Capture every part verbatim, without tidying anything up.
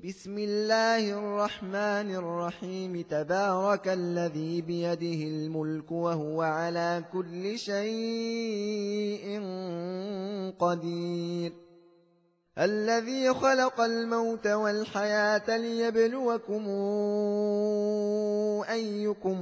بسم الله الرحمن الرحيم تبارك الذي بيده الملك وهو على كل شيء قدير الذي خلق الموت والحياة ليبلوكم أيكم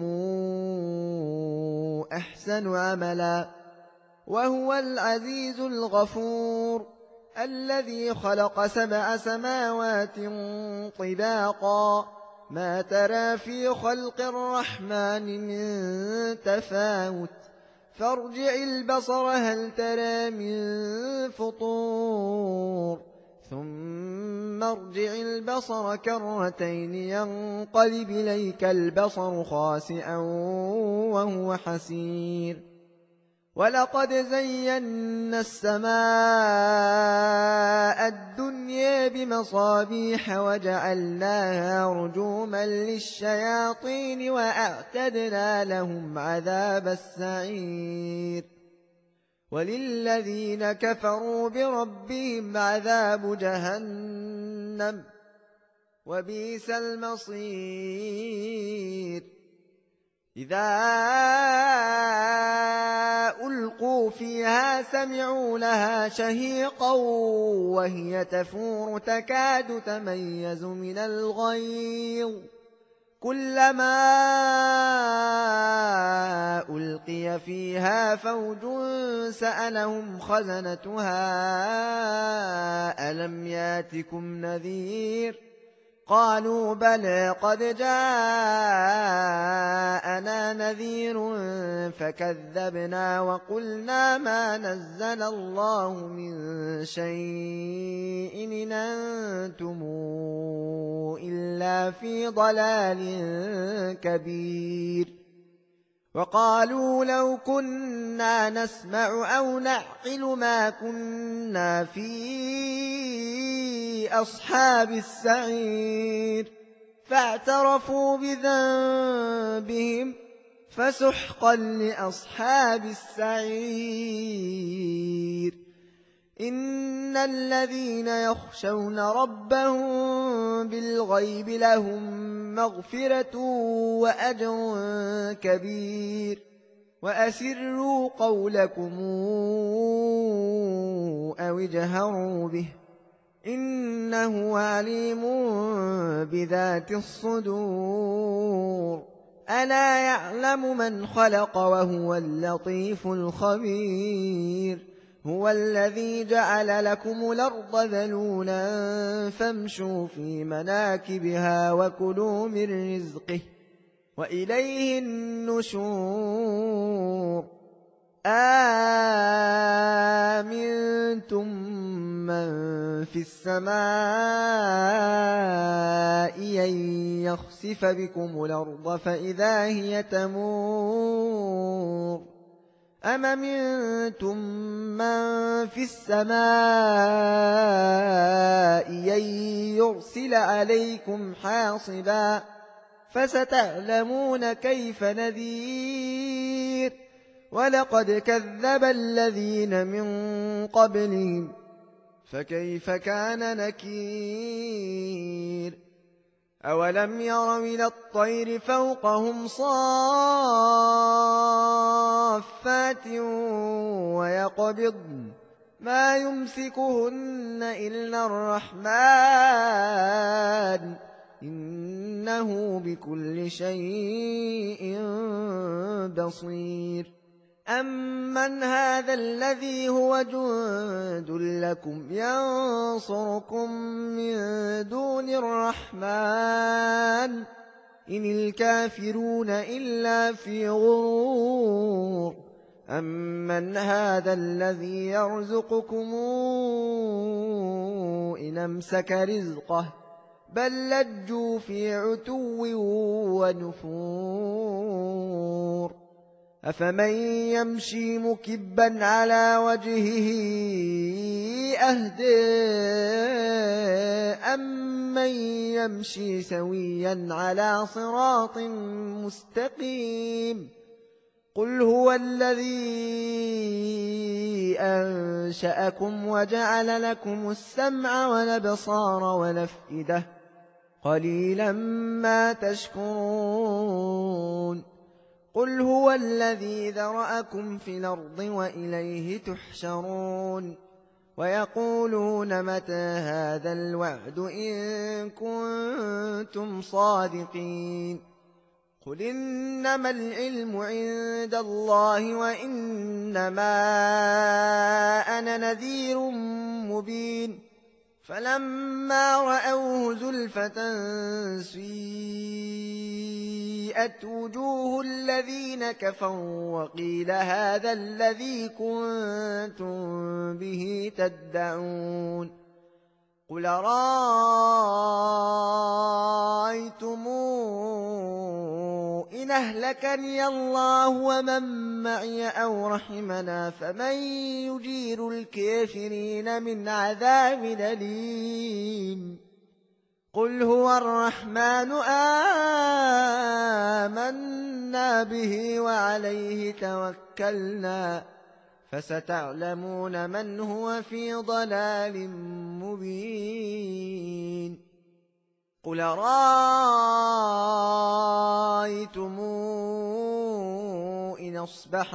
أحسن عملا وهو العزيز الغفور الذي خلق سبع سماوات طباقا ما ترى في خلق الرحمن من تفاوت فارجع البصر هل ترى من فطور ثم ارجع البصر كرتين ينقلب إليك البصر خاسئا وهو حسير ولقد زينا السماء الدنيا بمصابيح وجعلناها رجوما للشياطين وأعتدنا لهم عذاب السعير وللذين كفروا بربهم عذاب جهنم وبئس المصير إذا ألقوا فيها سمعوا لها شهيقا وهي تفور تكاد تميز من الغيظ كلما ألقي فيها فوج سألهم خزنتها ألم ياتكم نذير قالوا بلى قد جاءنا نذير فكذبنا وقلنا ما نزل الله من شيء إن أنتم إلا في ضلال كبير وقالوا لو كنا نسمع أو نعقل ما كنا في أصحاب السعير فاعترفوا بذنبهم فسحقا لأصحاب السعير إن الذين يخشون ربهم بالغيب لهم مغفرة وأجر كبير وأسروا قولكم أو اجهروا به إنه عليم بذات الصدور ألا يعلم من خلق وهو اللطيف الخبير هو الذي جعل لكم الأرض ذلولا فامشوا في مناكبها وكلوا من رزقه وإليه النشور آمنتم من في السماء أن يخسف بكم الأرض فإذا هي تمور أم أمنتم من في السماء أن يرسل عليكم حاصبا فستعلمون كيف نذير ولقد كذب الذين من قبلهم فكيف كان نكير أولم يروا إلى الطير فوقهم صافات ويقبضن ما يمسكهن إلا الرحمن إنه بكل شيء بصير أمن هذا الذي هو جند لكم ينصركم من دون الرحمن إن الكافرون إلا في غرور أمن هذا الذي يرزقكم إن أمسك رزقه بل لجوا في عتو ونفور أفمن يمشي مكبا على وجهه أهدى أمن يمشي سويا على صراط مستقيم قل هو الذي أنشأكم وجعل لكم السمع والأبصار والأفئدة قليلا ما تشكرون قل هو الذي ذرأكم في الأرض وإليه تحشرون ويقولون متى هذا الوعد إن كنتم صادقين قل إنما العلم عند الله وإنما أنا نذير مبين فلما رأوه زلفة سيئت وجوه الذين كفروا وقيل هذا الذي كنتم به تدعون قل رأيتم إن أهلكني الله ومن معي أو رحمنا فمن يجير الكافرين من عذاب أليم قل هو الرحمن آمنا به وعليه توكلنا فستعلمون من هو في ضلال مبين قل رأيتم إن أصبح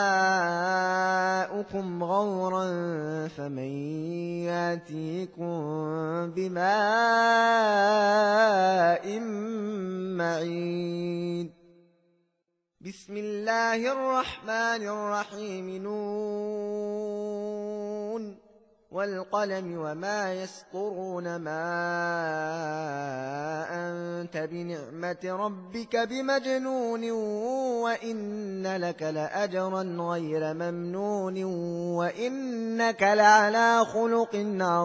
ماؤكم غورا فمن يأتيكم بماء معين بسم الله الرحمن الرحيم نون والقلم وما يسطرون ما أنت بنعمة ربك بمجنون وإن لك لأجرا غير ممنون وإنك لعلى خلق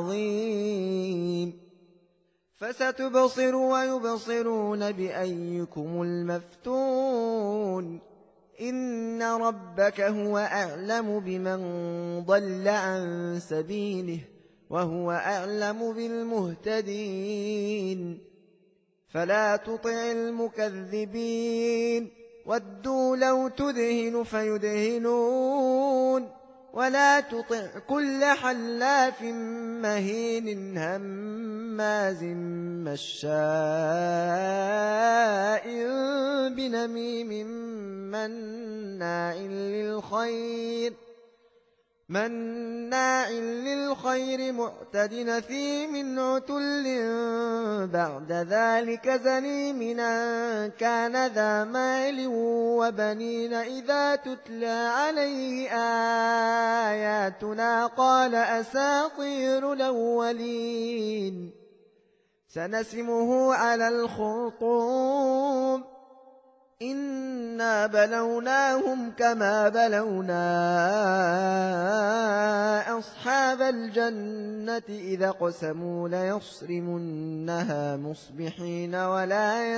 عظيم فستبصر ويبصرون بأيكم المفتون إن ربك هو أعلم بمن ضل عن سبيله وهو أعلم بالمهتدين فلا تطع المكذبين ودوا لو تدهن فيدهنون ولا تطع كل حلاف مهين هماز مشاء بنميم مناع للخير مناع للخير معتد نثيم عتل بعد ذلك زنيم أن كان ذا مال وبنين إذا تتلى عليه آياتنا قال أساطير الأولين سنسمه على الخرطوم إنا بلوناهم كما بلونا أصحاب الجنة إذا قسموا ليصرمنها مصبحين ولا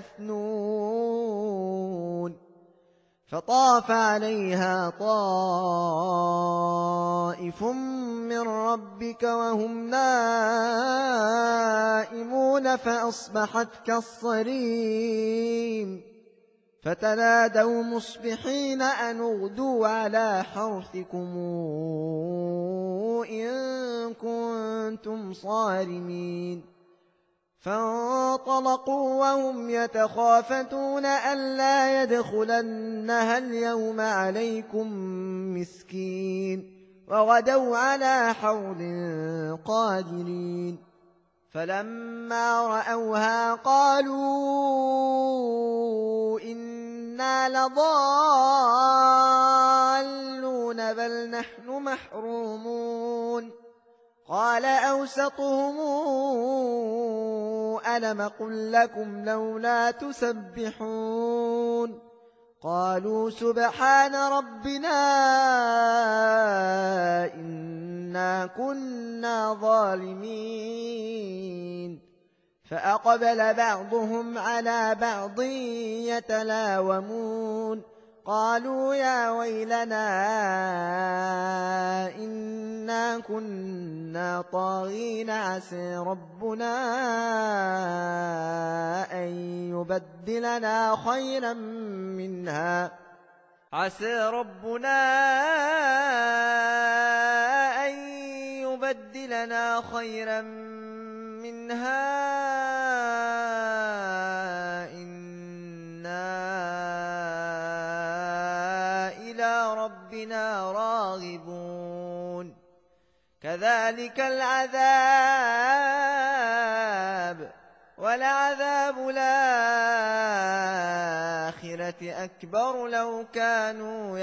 يستثنون فطاف عليها طائف من ربك وهم نائمون فأصبحت كالصريم فتنادوا مصبحين أن اغدوا على حرثكم إن كنتم صارمين فانطلقوا وهم يتخافتون ألا يدخلنها اليوم عليكم مسكين وغدوا على حوض قادرين فلما رأوها قالوا إنا لضالون بل نحن محرومون قال أوسطهم ألم قل لكم لولا تسبحون قالوا سبحان ربنا إنا كنا ظالمين فأقبل بعضهم على بعض يتلاومون قالوا يا ويلنا إنا كنا طاغين عسى ربنا أن يبدلنا خيرا منها عسى ربنا أن يبدلنا خيرا منها ربنا راغبون كذلك العذاب ولعذاب الآخرة أكبر لو كانوا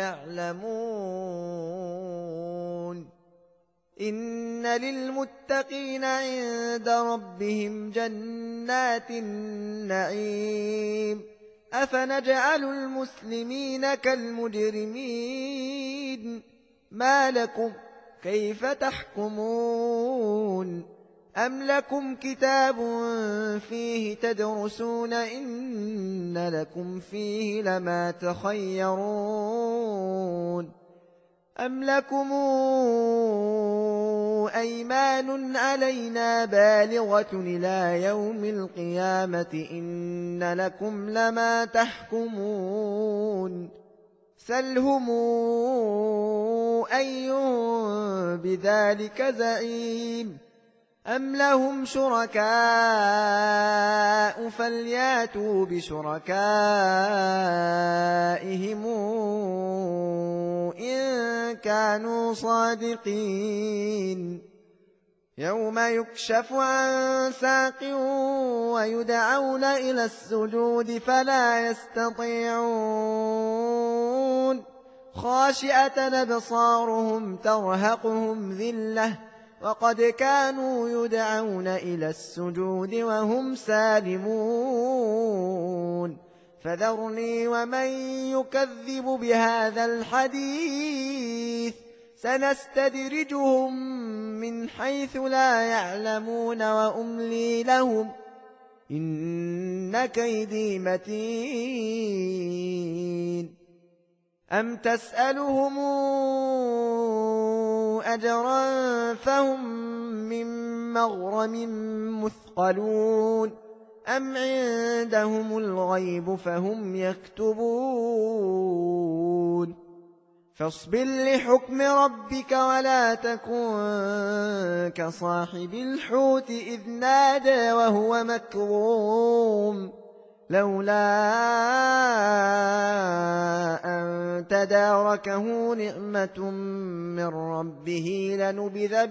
يعلمون إن للمتقين عند ربهم جنات النعيم أفنجعل المسلمين كالمجرمين ما لكم كيف تحكمون أم لكم كتاب فيه تدرسون إن لكم فيه لما تخيرون أم لكم أيمان علينا بالغة إلى يوم القيامة إن لكم لما تحكمون سلهم أيهم بذلك زعيم أم لهم شركاء فلياتوا بشركائهم إن كانوا صادقين يوم يكشف عن ساق ويدعون إلى السجود فلا يستطيعون خاشعة أبصارهم ترهقهم ذلة وقد كانوا يدعون إلى السجود وهم سالمون فذرني ومن يكذب بهذا الحديث سنستدرجهم من حيث لا يعلمون وأملي لهم إن كيدي متين أم تسألهم أجرا فهم من مغرم مثقلون أم عندهم الغيب فهم يكتبون فاصبر لحكم ربك ولا تكن كصاحب الحوت إذ نادى وهو مكظوم لولا أن تداركه نعمة من ربه لنبذ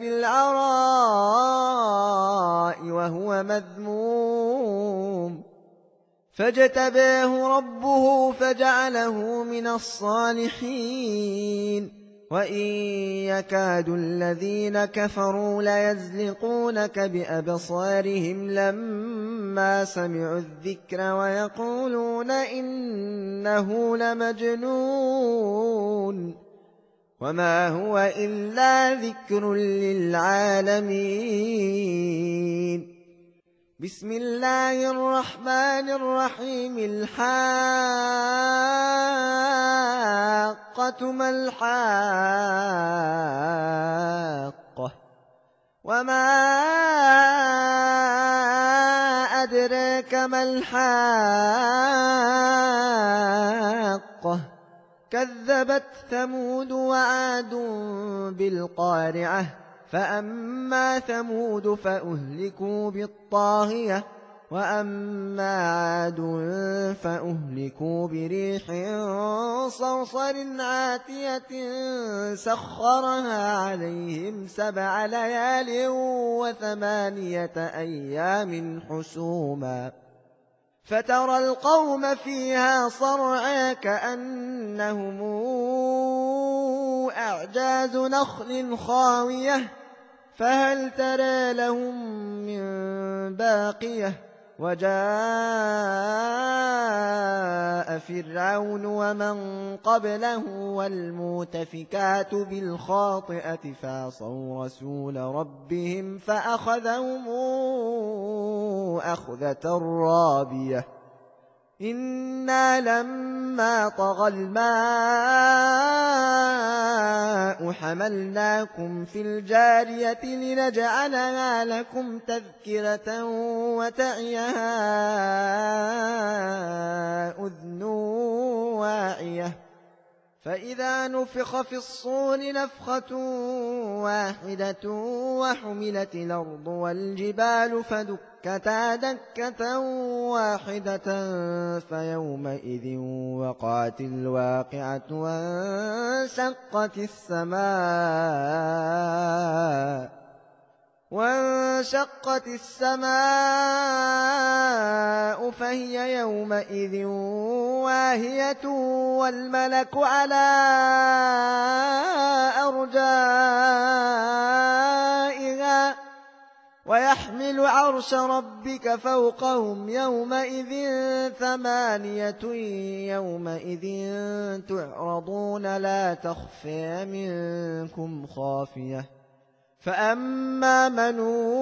بالعراء وهو مذموم فاجتباه ربه فجعله من الصالحين وإن يكاد الذين كفروا ليزلقونك بأبصارهم لما سمعوا الذكر ويقولون إنه لمجنون وما هو إلا ذكر للعالمين بسم الله الرحمن الرحيم الحاقة ما الحاقة وما أدراك ما الحاقة كذبت ثمود وعاد بالقارعة فأما ثمود فأهلكوا بالطاغية وأما عاد فأهلكوا بريح صرصر عاتية سخرها عليهم سبع ليال وثمانية أيام حسوما فترى القوم فيها صرعى كأنهم أعجاز نخل خاوية فهل ترى لهم من باقية وجاء فرعون ومن قبله والمؤتفكات بالخاطئة فعصوا رسول ربهم فأخذهم أخذة رابية إنا لما طغى الماء حملناكم في الجارية لنجعلها لكم تذكرة وتعيها أذن واعية فإذا نفخ في الصور نفخة واحدة وحملت الأرض والجبال فدكتا دكة واحدة فيومئذ وقعت الواقعة وانشقت السماء وانشقت السماء فهي يومئذ واهية والملك على أرجائها ويحمل عرش ربك فوقهم يومئذ ثمانية يومئذ تعرضون لا تخفى منكم خافية فأما من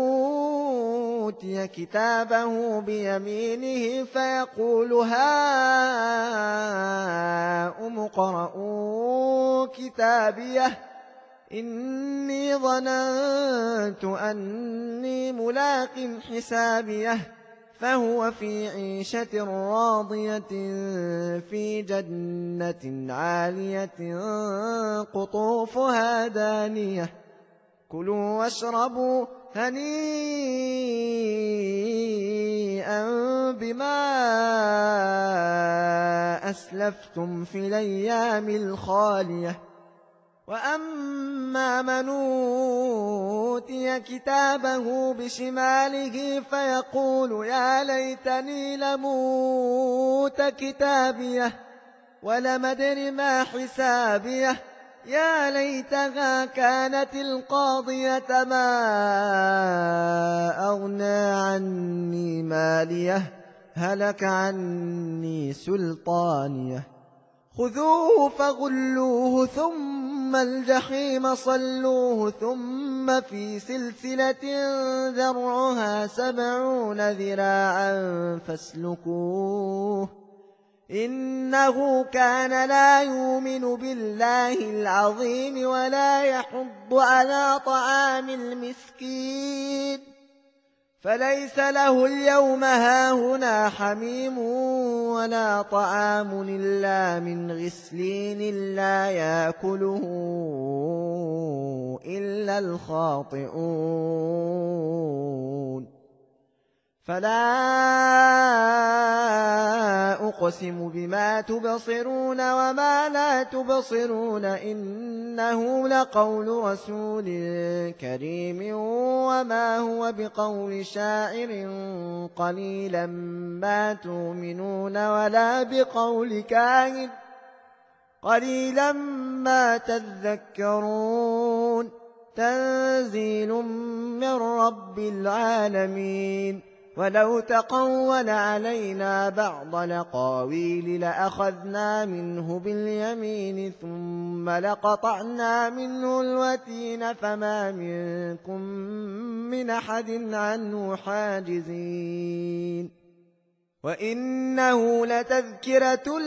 أوتي كتابه بيمينه فيقول هاؤم اقرءوا كتابيه إني ظننت أني ملاق حسابيه فهو في عيشة راضية في جنة عالية قطوفها دانية كلوا واشربوا هنيئا بما أسلفتم في الأيام الخالية وأما من أوتي كتابه بشماله فيقول يا ليتني لموت كتابيه ولم أدر ما حسابيه يا ليتها كانت القاضية ما أغنى عني ماليه هلك عني سلطانيه خذوه فغلوه ثم الجحيم صلوه ثم في سلسلة ذرعها سبعون ذراعا فاسلكوه إنه كان لا يؤمن بالله العظيم ولا يحض على طعام المسكين فليس له اليوم هاهنا حميم ولا طعام إلا من غسلين لا يأكله إلا الخاطئون فلا أقسم بما تبصرون وما لا تبصرون إنه لقول رسول كريم وما هو بقول شاعر قليلا ما تؤمنون ولا بقول كاهن قليلا ما تذكرون تنزيل من رب العالمين ولو تقول علينا بعض الأقاويل لأخذنا منه باليمين ثم لقطعنا منه الوتين فما منكم من أحد عنه حاجزين وإنه لتذكرة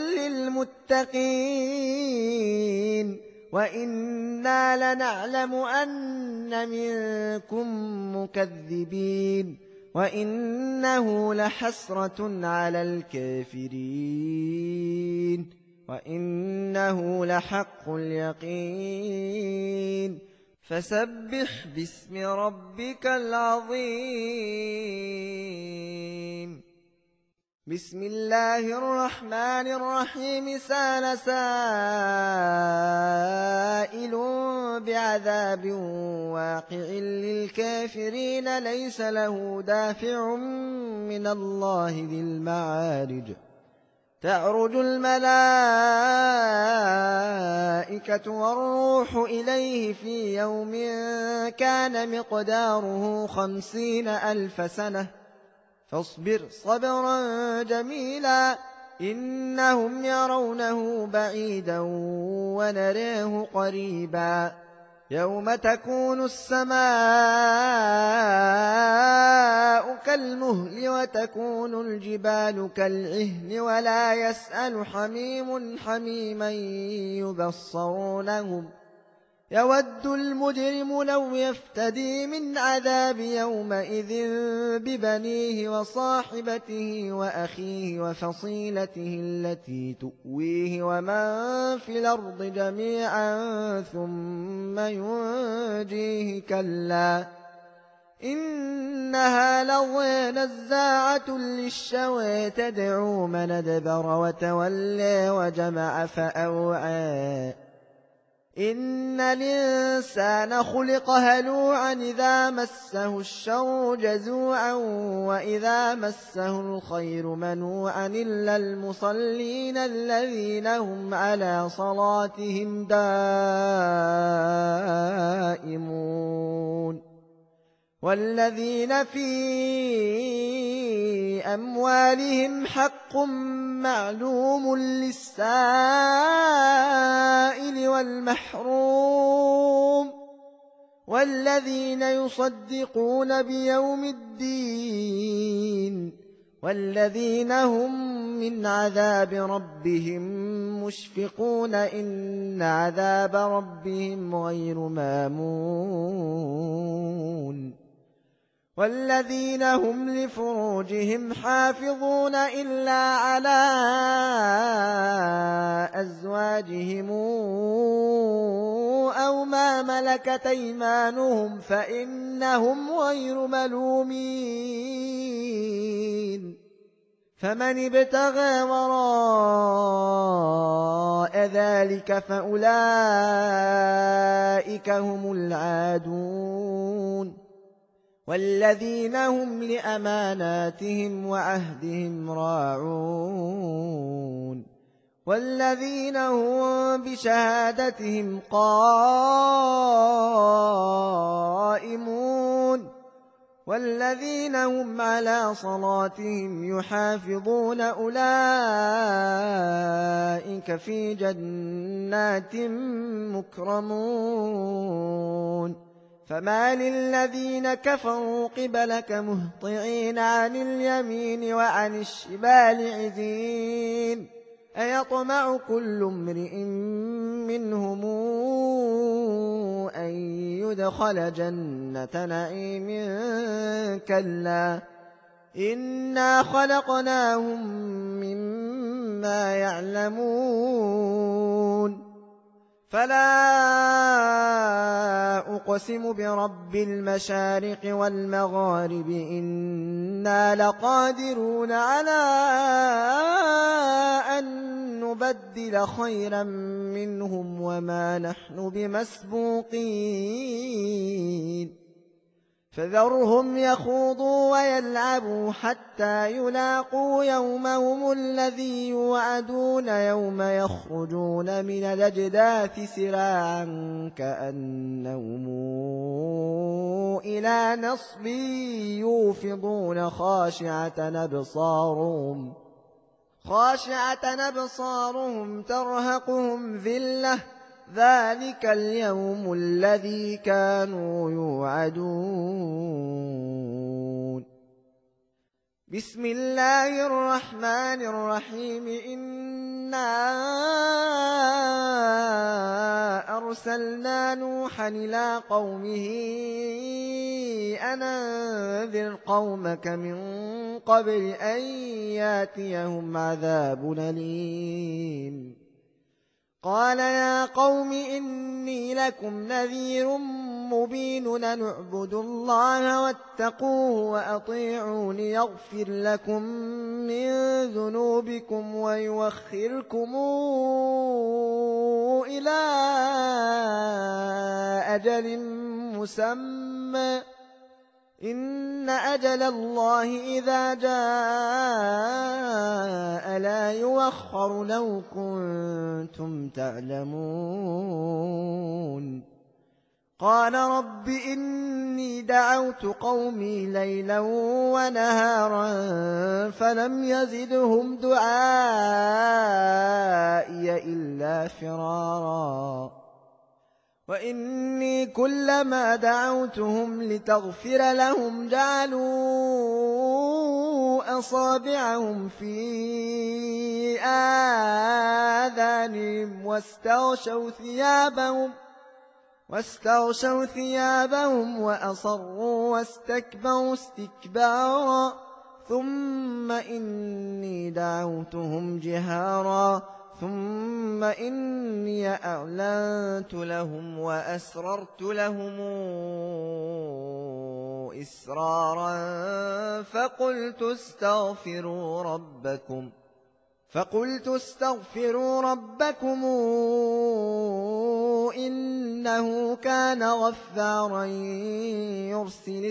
للمتقين وإنا لنعلم أن منكم مكذبين وإنه لحسرة على الكافرين وإنه لحق اليقين فسبح باسم ربك العظيم بسم الله الرحمن الرحيم سأل سائل بعذاب واقع للكافرين ليس له دافع من الله ذي المعارج تعرج الملائكة والروح إليه في يوم كان مقداره خمسين ألف سنة فاصبر صبرا جميلا إنهم يرونه بعيدا ونراه قريبا يوم تكون السماء كالمهل وتكون الجبال كالعهن ولا يسأل حميم حميما يبصرونهم يود المجرم لو يفتدي من عذاب يومئذ ببنيه وصاحبته وأخيه وفصيلته التي تؤويه ومن في الأرض جميعا ثم ينجيه كلا إنها لظى نزاعة للشوى تدعو من أدبر وتولى وجمع فأوعى إن الإنسان خلق هلوعا إذا مسه الشر جزوعا وإذا مسه الخير منوعا إلا المصلين الذين هم على صلاتهم دائمون والذين في أموالهم حق معلوم للسائل والمحروم والذين يصدقون بيوم الدين والذين هم من عذاب ربهم مشفقون إن عذاب ربهم غير مامون والذين هم لفروجهم حافظون إلا على أزواجهم أو ما ملكت أيمانهم فإنهم غير ملومين فمن ابتغى وراء ذلك فأولئك هم العادون والذين هم لأماناتهم وعهدهم راعون والذين هم بشهادتهم قائمون والذين هم على صلاتهم يحافظون أولئك في جنات مكرمون فما للذين كفروا قبلك مهطعين عن اليمين وعن الشمال عزين أيطمع كل امرئ منهم أن يدخل جنة نعيم كلا إنا خلقناهم مما يعلمون فلا أقسم برب المشارق والمغارب إنا لقادرون على أن نبدل خيرا منهم وما نحن بمسبوقين فذرهم يخوضوا ويلعبوا حتى يلاقوا يومهم الذي يوعدون يوم يخرجون من الأجداث سراعا كأنهم إلى نصب يوفضون خاشعة أبصارهم خاشعة أبصارهم ترهقهم ذلة ذلك اليوم الذي كانوا يوعدون بسم الله الرحمن الرحيم إنا أرسلنا نوحا إلى قومه أن أنذر قومك من قبل أن ياتيهم عذاب أليم قال يا قوم إني لكم نذير مبين أن اعبدوا الله واتقوه وأطيعون يغفر لكم من ذنوبكم ويوخركم إلى أجل مسمى إن أجل الله إذا جاء لا يوخر لو كنتم تعلمون قال رب إني دعوت قومي ليلا ونهارا فلم يزدهم دعائي إلا فرارا وإني كلما دعوتهم لتغفر لهم جعلوا أصابعهم في آذانهم واستغشوا ثيابهم واستغشوا ثيابهم وأصروا واستكبروا استكبارا ثم إني دعوتهم جهارا ثم إني أعلنت لهم وأسررت لهم إسرارا فقلت استغفروا ربكم فقلت استغفروا ربكم إنه كان غفارا يرسل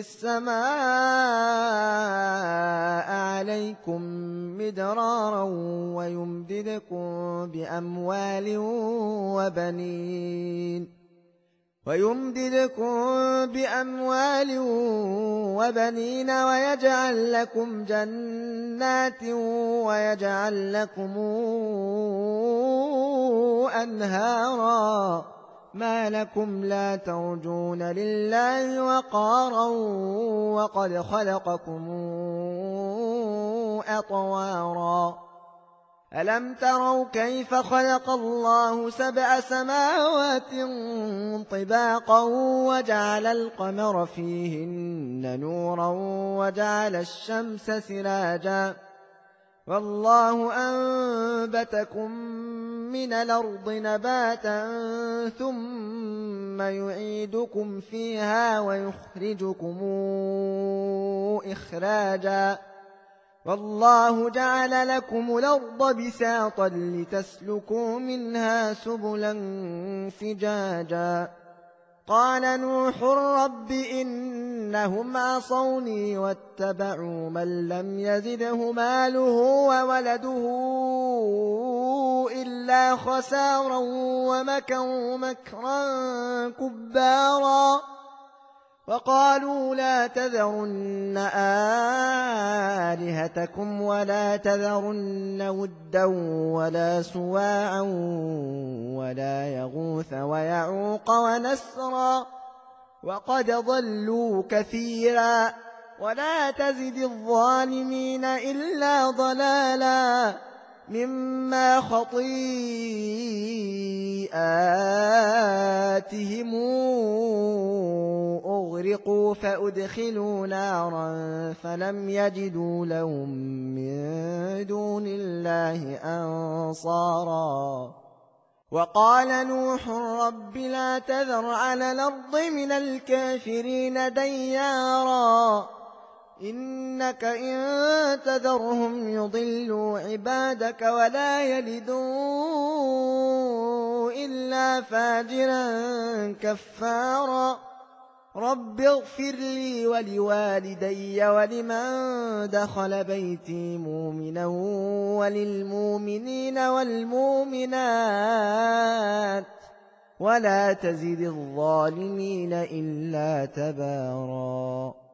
السماء عليكم مدرارا ويمددكم بأموال وبنين ويمددكم بأموال وبنين ويجعل لكم جنات ويجعل لكم أنهارا ما لكم لا ترجون لله وقارا وقد خلقكم أطوارا ألم تروا كيف خلق الله سبع سماوات طباقا وجعل القمر فيهن نورا وجعل الشمس سراجا والله أنبتكم من الأرض نباتا ثم يعيدكم فيها ويخرجكم إخراجا والله جعل لكم الأرض بساطا لتسلكوا منها سبلا فجاجا قال نوح رب إنهم عصوني واتبعوا من لم يزده ماله وولده إلا خسارا ومكروا مكرا كبارا وقالوا لا تذرن آلهتكم ولا تذرن ودا ولا سواعا ولا يغوث ويعوق ونسرا وقد ضلوا كثيرا ولا تزد الظالمين إلا ضلالا مما خطيئاتهم أغرقوا فأدخلوا نارا فلم يجدوا لهم من دون الله أنصارا وقال نوح رب لا تذر على الأرض من الكافرين ديارا إنك إن تذرهم يضلوا عبادك ولا يلدوا إلا فاجرا كفارا رب اغفر لي ولوالدي ولمن دخل بيتي مؤمنا وللمؤمنين والمؤمنات ولا تزد الظالمين إلا تبارا